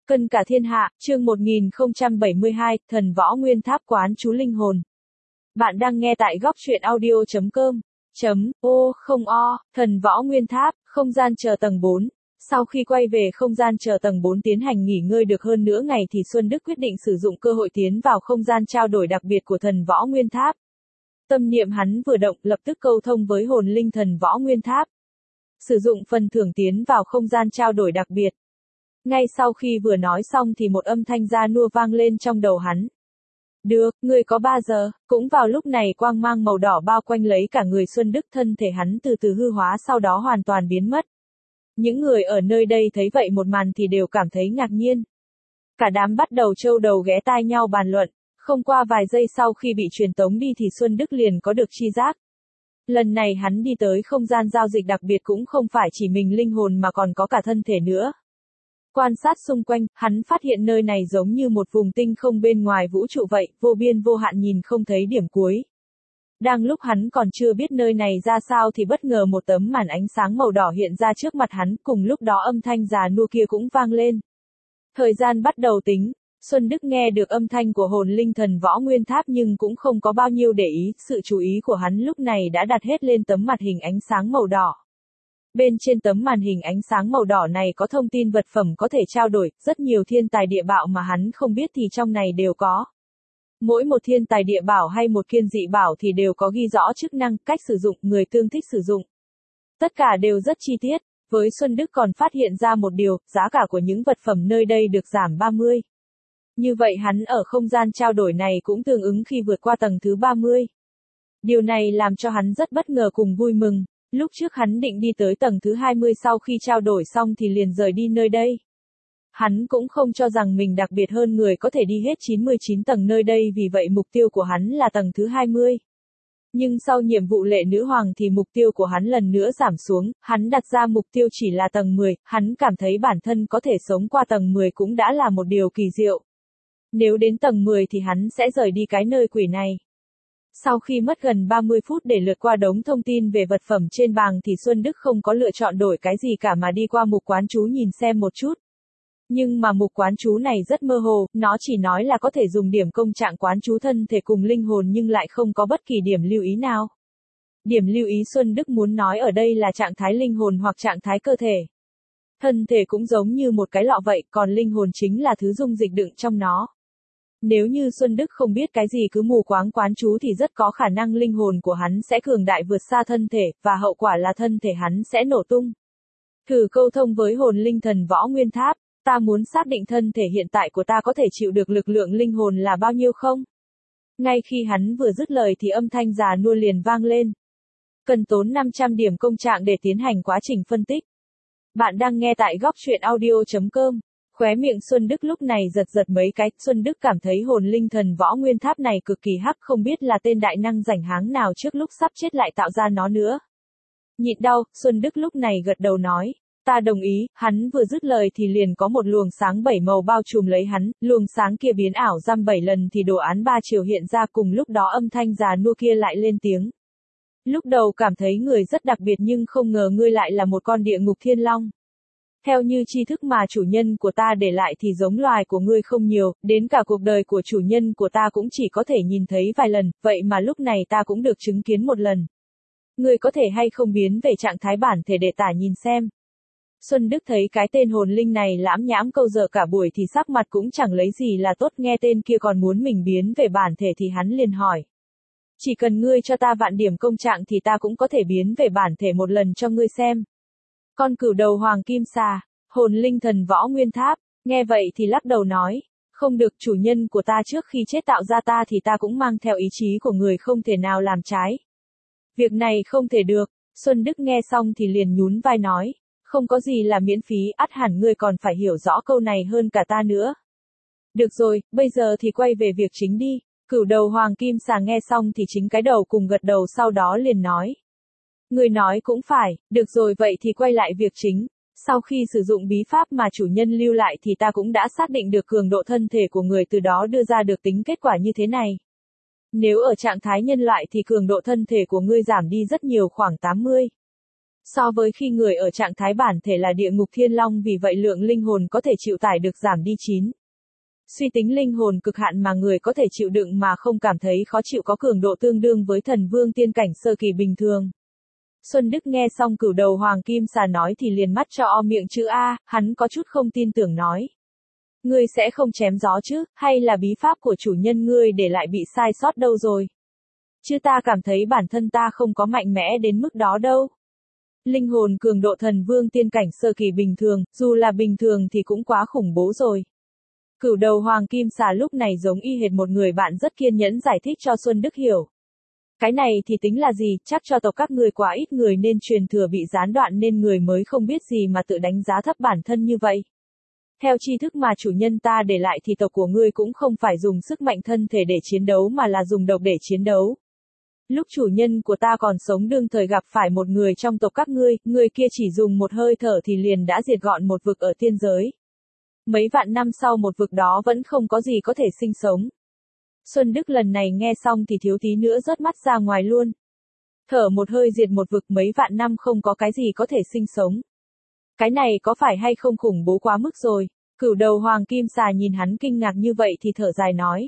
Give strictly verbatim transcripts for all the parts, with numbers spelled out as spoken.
Cân cả thiên hạ, chương một nghìn không trăm bảy mươi hai, Thần Võ Nguyên Tháp quán chú linh hồn. Bạn đang nghe tại góc truyện audio chấm com. Chấm, ô, không o, Thần Võ Nguyên Tháp, không gian chờ tầng bốn. Sau khi quay về không gian chờ tầng bốn tiến hành nghỉ ngơi được hơn nửa ngày thì Xuân Đức quyết định sử dụng cơ hội tiến vào không gian trao đổi đặc biệt của Thần Võ Nguyên Tháp. Tâm niệm hắn vừa động, lập tức câu thông với hồn linh Thần Võ Nguyên Tháp. Sử dụng phần thưởng tiến vào không gian trao đổi đặc biệt. Ngay sau khi vừa nói xong thì một âm thanh ra nua vang lên trong đầu hắn. Được, ngươi có ba giờ. Cũng vào lúc này quang mang màu đỏ bao quanh lấy cả người Xuân Đức, thân thể hắn từ từ hư hóa sau đó hoàn toàn biến mất. Những người ở nơi đây thấy vậy một màn thì đều cảm thấy ngạc nhiên. Cả đám bắt đầu trâu đầu ghé tai nhau bàn luận. Không qua vài giây sau khi bị truyền tống đi thì Xuân Đức liền có được chi giác. Lần này hắn đi tới không gian giao dịch đặc biệt cũng không phải chỉ mình linh hồn mà còn có cả thân thể nữa. Quan sát xung quanh, hắn phát hiện nơi này giống như một vùng tinh không bên ngoài vũ trụ vậy, vô biên vô hạn nhìn không thấy điểm cuối. Đang lúc hắn còn chưa biết nơi này ra sao thì bất ngờ một tấm màn ánh sáng màu đỏ hiện ra trước mặt hắn, cùng lúc đó âm thanh già nua kia cũng vang lên. Thời gian bắt đầu tính, Xuân Đức nghe được âm thanh của hồn linh Thần Võ Nguyên Tháp nhưng cũng không có bao nhiêu để ý, sự chú ý của hắn lúc này đã đặt hết lên tấm mặt hình ánh sáng màu đỏ. Bên trên tấm màn hình ánh sáng màu đỏ này có thông tin vật phẩm có thể trao đổi, rất nhiều thiên tài địa bảo mà hắn không biết thì trong này đều có. Mỗi một thiên tài địa bảo hay một kiên dị bảo thì đều có ghi rõ chức năng, cách sử dụng, người tương thích sử dụng. Tất cả đều rất chi tiết, với Xuân Đức còn phát hiện ra một điều, giá cả của những vật phẩm nơi đây được giảm ba mươi. Như vậy hắn ở không gian trao đổi này cũng tương ứng khi vượt qua tầng thứ ba mươi. Điều này làm cho hắn rất bất ngờ cùng vui mừng. Lúc trước hắn định đi tới tầng thứ hai mươi sau khi trao đổi xong thì liền rời đi nơi đây. Hắn cũng không cho rằng mình đặc biệt hơn người có thể đi hết chín mươi chín tầng nơi đây, vì vậy mục tiêu của hắn là tầng thứ hai mươi. Nhưng sau nhiệm vụ lệ nữ hoàng thì mục tiêu của hắn lần nữa giảm xuống, hắn đặt ra mục tiêu chỉ là tầng mười, hắn cảm thấy bản thân có thể sống qua tầng mười cũng đã là một điều kỳ diệu. Nếu đến tầng mười thì hắn sẽ rời đi cái nơi quỷ này. Sau khi mất gần ba mươi phút để lượt qua đống thông tin về vật phẩm trên bảng thì Xuân Đức không có lựa chọn đổi cái gì cả mà đi qua mục quán chú nhìn xem một chút. Nhưng mà mục quán chú này rất mơ hồ, nó chỉ nói là có thể dùng điểm công trạng quán chú thân thể cùng linh hồn nhưng lại không có bất kỳ điểm lưu ý nào. Điểm lưu ý Xuân Đức muốn nói ở đây là trạng thái linh hồn hoặc trạng thái cơ thể. Thân thể cũng giống như một cái lọ vậy, còn linh hồn chính là thứ dung dịch đựng trong nó. Nếu như Xuân Đức không biết cái gì cứ mù quáng quán chú thì rất có khả năng linh hồn của hắn sẽ cường đại vượt xa thân thể, và hậu quả là thân thể hắn sẽ nổ tung. Thử câu thông với hồn linh Thần Võ Nguyên Tháp, ta muốn xác định thân thể hiện tại của ta có thể chịu được lực lượng linh hồn là bao nhiêu không? Ngay khi hắn vừa dứt lời thì âm thanh già nua liền vang lên. Cần tốn năm trăm điểm công trạng để tiến hành quá trình phân tích. Bạn đang nghe tại góc truyện audio chấm com. Khóe miệng Xuân Đức lúc này giật giật mấy cái, Xuân Đức cảm thấy hồn linh Thần Võ Nguyên Tháp này cực kỳ hắc, không biết là tên đại năng rảnh háng nào trước lúc sắp chết lại tạo ra nó nữa. Nhịn đau, Xuân Đức lúc này gật đầu nói, ta đồng ý. Hắn vừa dứt lời thì liền có một luồng sáng bảy màu bao trùm lấy hắn, luồng sáng kia biến ảo răm bảy lần thì đồ án ba chiều hiện ra, cùng lúc đó âm thanh già nua kia lại lên tiếng. Lúc đầu cảm thấy người rất đặc biệt nhưng không ngờ ngươi lại là một con địa ngục thiên long. Theo như tri thức mà chủ nhân của ta để lại thì giống loài của ngươi không nhiều, đến cả cuộc đời của chủ nhân của ta cũng chỉ có thể nhìn thấy vài lần, vậy mà lúc này ta cũng được chứng kiến một lần. Ngươi có thể hay không biến về trạng thái bản thể để tả nhìn xem. Xuân Đức thấy cái tên hồn linh này lãm nhãm câu giờ cả buổi thì sắc mặt cũng chẳng lấy gì là tốt, nghe tên kia còn muốn mình biến về bản thể thì hắn liền hỏi. Chỉ cần ngươi cho ta vạn điểm công trạng thì ta cũng có thể biến về bản thể một lần cho ngươi xem. Con cửu đầu hoàng kim xà, hồn linh Thần Võ Nguyên Tháp, nghe vậy thì lắc đầu nói, không được, chủ nhân của ta trước khi chết tạo ra ta thì ta cũng mang theo ý chí của người, không thể nào làm trái. Việc này không thể được. Xuân Đức nghe xong thì liền nhún vai nói, không có gì là miễn phí, ắt hẳn ngươi còn phải hiểu rõ câu này hơn cả ta nữa. Được rồi, bây giờ thì quay về việc chính đi. Cửu đầu hoàng kim xà nghe xong thì chính cái đầu cùng gật đầu, sau đó liền nói. Người nói cũng phải, được rồi, vậy thì quay lại việc chính. Sau khi sử dụng bí pháp mà chủ nhân lưu lại thì ta cũng đã xác định được cường độ thân thể của người, từ đó đưa ra được tính kết quả như thế này. Nếu ở trạng thái nhân loại thì cường độ thân thể của ngươi giảm đi rất nhiều, khoảng tám mươi. So với khi người ở trạng thái bản thể là địa ngục thiên long, vì vậy lượng linh hồn có thể chịu tải được giảm đi chín. Suy tính linh hồn cực hạn mà người có thể chịu đựng mà không cảm thấy khó chịu có cường độ tương đương với thần vương tiên cảnh sơ kỳ bình thường. Xuân Đức nghe xong Cửu Đầu Hoàng Kim Xà nói thì liền mắt cho o miệng chữ A, hắn có chút không tin tưởng nói. Ngươi sẽ không chém gió chứ, hay là bí pháp của chủ nhân ngươi để lại bị sai sót đâu rồi? Chứ ta cảm thấy bản thân ta không có mạnh mẽ đến mức đó đâu. Linh hồn cường độ thần vương tiên cảnh sơ kỳ bình thường, dù là bình thường thì cũng quá khủng bố rồi. Cửu Đầu Hoàng Kim Xà lúc này giống y hệt một người bạn rất kiên nhẫn giải thích cho Xuân Đức hiểu. Cái này thì tính là gì, chắc cho tộc các ngươi quá ít người nên truyền thừa bị gián đoạn nên người mới không biết gì mà tự đánh giá thấp bản thân như vậy. Theo tri thức mà chủ nhân ta để lại thì tộc của ngươi cũng không phải dùng sức mạnh thân thể để chiến đấu mà là dùng độc để chiến đấu. Lúc chủ nhân của ta còn sống đương thời gặp phải một người trong tộc các ngươi, người kia chỉ dùng một hơi thở thì liền đã diệt gọn một vực ở tiên giới. Mấy vạn năm sau một vực đó vẫn không có gì có thể sinh sống. Xuân Đức lần này nghe xong thì thiếu tí nữa rớt mắt ra ngoài luôn. Thở một hơi diệt một vực mấy vạn năm không có cái gì có thể sinh sống. Cái này có phải hay không khủng bố quá mức rồi? Cửu Đầu Hoàng Kim Xà nhìn hắn kinh ngạc như vậy thì thở dài nói.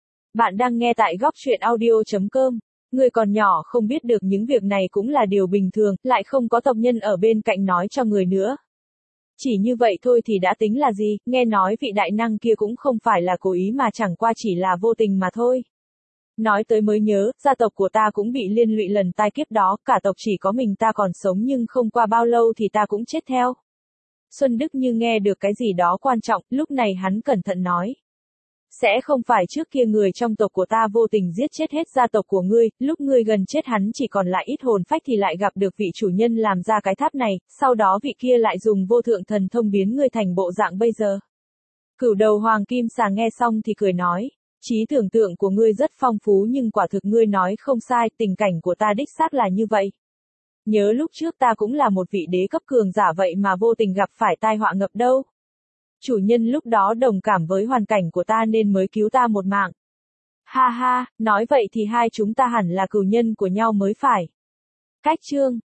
Bạn đang nghe tại góc truyện audio chấm com. Người còn nhỏ không biết được những việc này cũng là điều bình thường, lại không có tộc nhân ở bên cạnh nói cho người nữa. Chỉ như vậy thôi thì đã tính là gì, nghe nói vị đại năng kia cũng không phải là cố ý mà chẳng qua chỉ là vô tình mà thôi. Nói tới mới nhớ, gia tộc của ta cũng bị liên lụy lần tai kiếp đó, cả tộc chỉ có mình ta còn sống nhưng không qua bao lâu thì ta cũng chết theo. Xuân Đức như nghe được cái gì đó quan trọng, lúc này hắn cẩn thận nói. Sẽ không phải trước kia người trong tộc của ta vô tình giết chết hết gia tộc của ngươi, lúc ngươi gần chết hắn chỉ còn lại ít hồn phách thì lại gặp được vị chủ nhân làm ra cái tháp này, sau đó vị kia lại dùng vô thượng thần thông biến ngươi thành bộ dạng bây giờ. Cửu Đầu Hoàng Kim Xà nghe xong thì cười nói, trí tưởng tượng của ngươi rất phong phú nhưng quả thực ngươi nói không sai, tình cảnh của ta đích xác là như vậy. Nhớ lúc trước ta cũng là một vị đế cấp cường giả vậy mà vô tình gặp phải tai họa ngập đâu. Chủ nhân lúc đó đồng cảm với hoàn cảnh của ta nên mới cứu ta một mạng. Ha ha, nói vậy thì hai chúng ta hẳn là cừu nhân của nhau mới phải. Cách chương